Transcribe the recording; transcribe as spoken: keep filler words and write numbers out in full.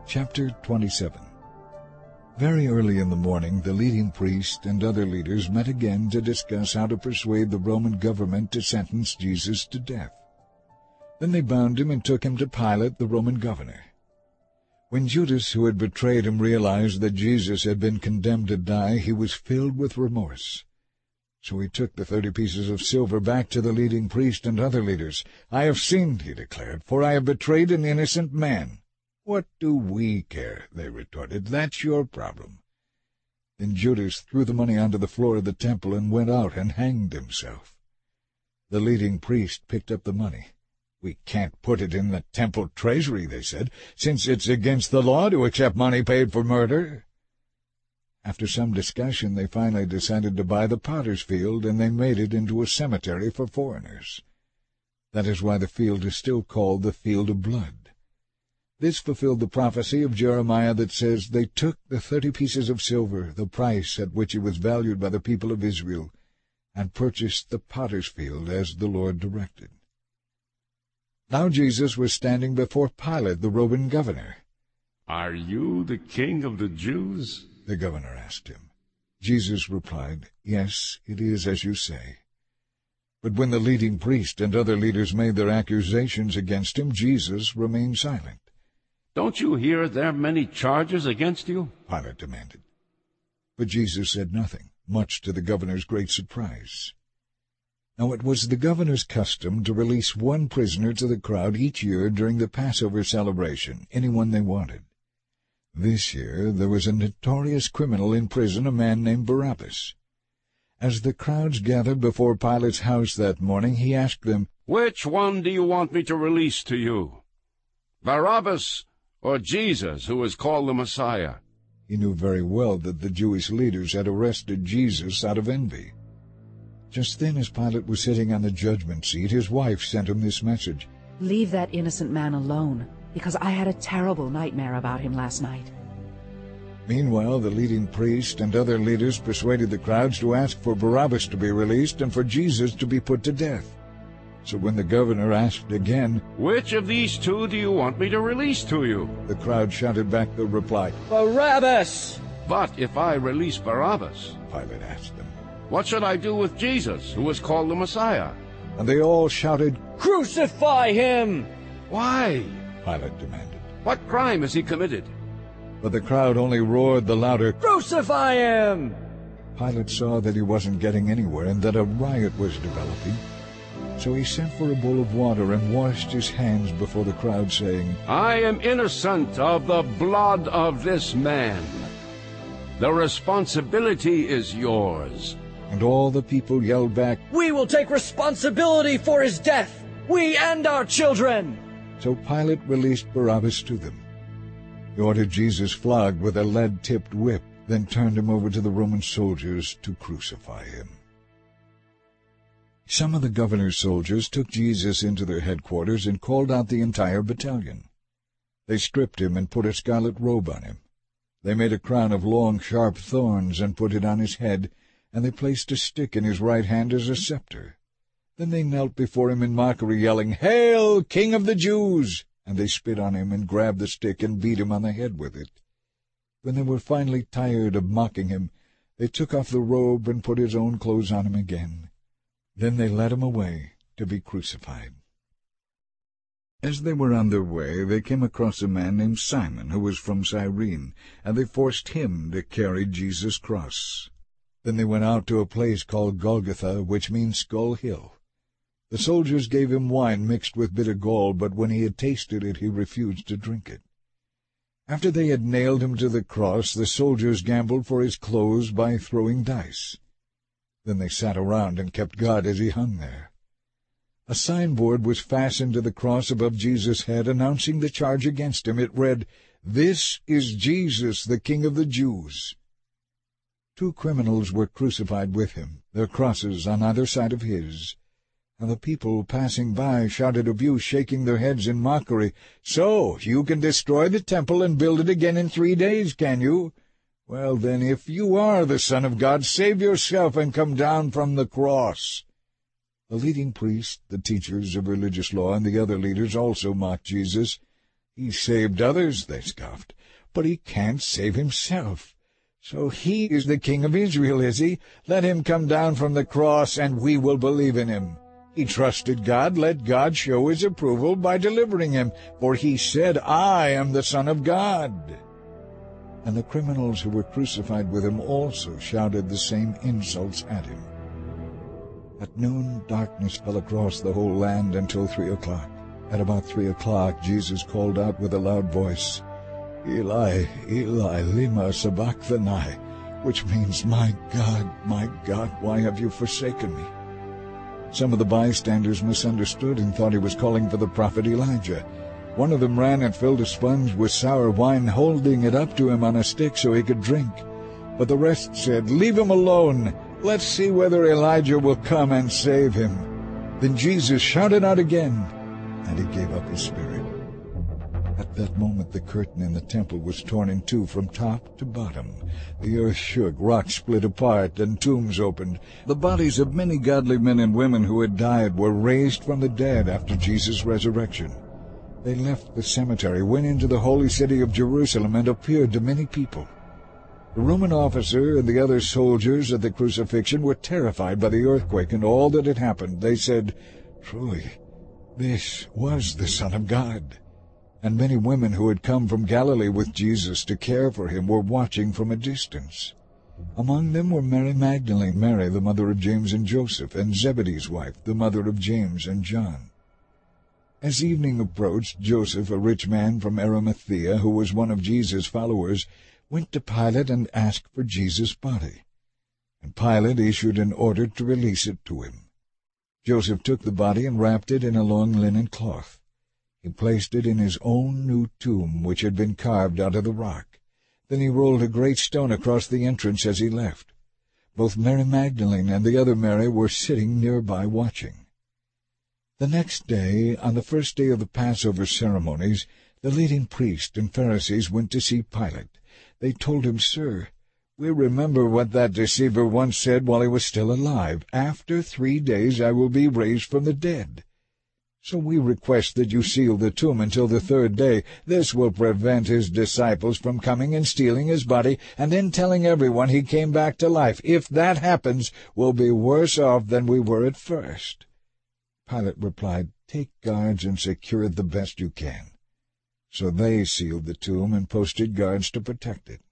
Chapter twenty-seven. Very early in the morning, the leading priest and other leaders met again to discuss how to persuade the Roman government to sentence Jesus to death. Then they bound him and took him to Pilate, the Roman governor. When Judas, who had betrayed him, realized that Jesus had been condemned to die, he was filled with remorse. So he took the thirty pieces of silver back to the leading priest and other leaders. "I have sinned," he declared, "for I have betrayed an innocent man." "What do we care?" they retorted. "That's your problem." Then Judas threw the money onto the floor of the temple and went out and hanged himself. The leading priest picked up the money. "We can't put it in the temple treasury," they said, "since it's against the law to accept money paid for murder." After some discussion, they finally decided to buy the potter's field, and they made it into a cemetery for foreigners. That is why the field is still called the Field of Blood. This fulfilled the prophecy of Jeremiah that says, "They took the thirty pieces of silver, the price at which it was valued by the people of Israel, and purchased the potter's field as the Lord directed." Now Jesus was standing before Pilate, the Roman governor. "Are you the king of the Jews?" the governor asked him. Jesus replied, "Yes, it is as you say." But when the leading priest and other leaders made their accusations against him, Jesus remained silent. "Don't you hear there are many charges against you?" Pilate demanded. But Jesus said nothing, much to the governor's great surprise. Now it was the governor's custom to release one prisoner to the crowd each year during the Passover celebration, anyone they wanted. This year there was a notorious criminal in prison, a man named Barabbas. As the crowds gathered before Pilate's house that morning, he asked them, "Which one do you want me to release to you? Barabbas or Jesus, who is called the Messiah?" He knew very well that the Jewish leaders had arrested Jesus out of envy. Just then, as Pilate was sitting on the judgment seat, his wife sent him this message: "Leave that innocent man alone, because I had a terrible nightmare about him last night." Meanwhile, the leading priest and other leaders persuaded the crowds to ask for Barabbas to be released and for Jesus to be put to death. So when the governor asked again, "Which of these two do you want me to release to you?" the crowd shouted back the reply, "Barabbas!" "But if I release Barabbas," Pilate asked them, "what should I do with Jesus, who is called the Messiah?" and they all shouted, "Crucify him!" "Why?" Pilate demanded. "What crime has he committed?" But the crowd only roared the louder, "Crucify him!" Pilate saw that he wasn't getting anywhere and that a riot was developing. So he sent for a bowl of water and washed his hands before the crowd, saying, "I am innocent of the blood of this man. The responsibility is yours." And all the people yelled back, "We will take responsibility for his death, we and our children!" So Pilate released Barabbas to them. He ordered Jesus flogged with a lead-tipped whip, then turned him over to the Roman soldiers to crucify him. Some of the governor's soldiers took Jesus into their headquarters and called out the entire battalion. They stripped him and put a scarlet robe on him. They made a crown of long, sharp thorns and put it on his head, and they placed a stick in his right hand as a scepter. Then they knelt before him in mockery, yelling, "Hail, King of the Jews!" And they spit on him and grabbed the stick and beat him on the head with it. When they were finally tired of mocking him, they took off the robe and put his own clothes on him again. Then they led him away to be crucified. As they were on their way, they came across a man named Simon, who was from Cyrene, and they forced him to carry Jesus' cross. Then they went out to a place called Golgotha, which means Skull Hill. The soldiers gave him wine mixed with bitter gall, but when he had tasted it, he refused to drink it. After they had nailed him to the cross, the soldiers gambled for his clothes by throwing dice. Then they sat around and kept guard as he hung there. A signboard was fastened to the cross above Jesus' head, announcing the charge against him. It read, "This is Jesus, the King of the Jews." Two criminals were crucified with him, their crosses on either side of his. And the people passing by shouted abuse, shaking their heads in mockery, "So, you can destroy the temple and build it again in three days, can you? Well, then, if you are the Son of God, save yourself and come down from the cross." The leading priests, the teachers of religious law, and the other leaders also mocked Jesus. "He saved others," they scoffed. but he can't save himself. So he is the King of Israel, is he? Let him come down from the cross, and we will believe in him. He trusted God. Let God show his approval by delivering him, for he said, I am the Son of God." And the criminals who were crucified with him also shouted the same insults at him. At noon, darkness fell across the whole land until three o'clock. At about three o'clock, Jesus called out with a loud voice, "Eli, Eli, lema sabachthani," which means, "My God, my God, why have you forsaken me?" Some of the bystanders misunderstood and thought he was calling for the prophet Elijah. One of them ran and filled a sponge with sour wine, holding it up to him on a stick so he could drink. But the rest said, "Leave him alone. Let's see whether Elijah will come and save him." Then Jesus shouted out again, and he gave up his spirit. At that moment the curtain in the temple was torn in two from top to bottom. The earth shook, rocks split apart, and tombs opened. The bodies of many godly men and women who had died were raised from the dead after Jesus' resurrection. They left the cemetery, went into the holy city of Jerusalem, and appeared to many people. The Roman officer and the other soldiers at the crucifixion were terrified by the earthquake and all that had happened. They said, "Truly, this was the Son of God." And many women who had come from Galilee with Jesus to care for him were watching from a distance. Among them were Mary Magdalene, Mary, the mother of James and Joseph, and Zebedee's wife, the mother of James and John. As evening approached, Joseph, a rich man from Arimathea, who was one of Jesus' followers, went to Pilate and asked for Jesus' body. And Pilate issued an order to release it to him. Joseph took the body and wrapped it in a long linen cloth. He placed it in his own new tomb, which had been carved out of the rock. Then he rolled a great stone across the entrance as he left. Both Mary Magdalene and the other Mary were sitting nearby watching. The next day, on the first day of the Passover ceremonies, the leading priests and Pharisees went to see Pilate. They told him, "Sir, we remember what that deceiver once said while he was still alive. After three days I will be raised from the dead. So we request that you seal the tomb until the third day. This will prevent his disciples from coming and stealing his body and then telling everyone he came back to life. If that happens, we'll be worse off than we were at first." Pilate replied, "Take guards and secure it the best you can." So they sealed the tomb and posted guards to protect it.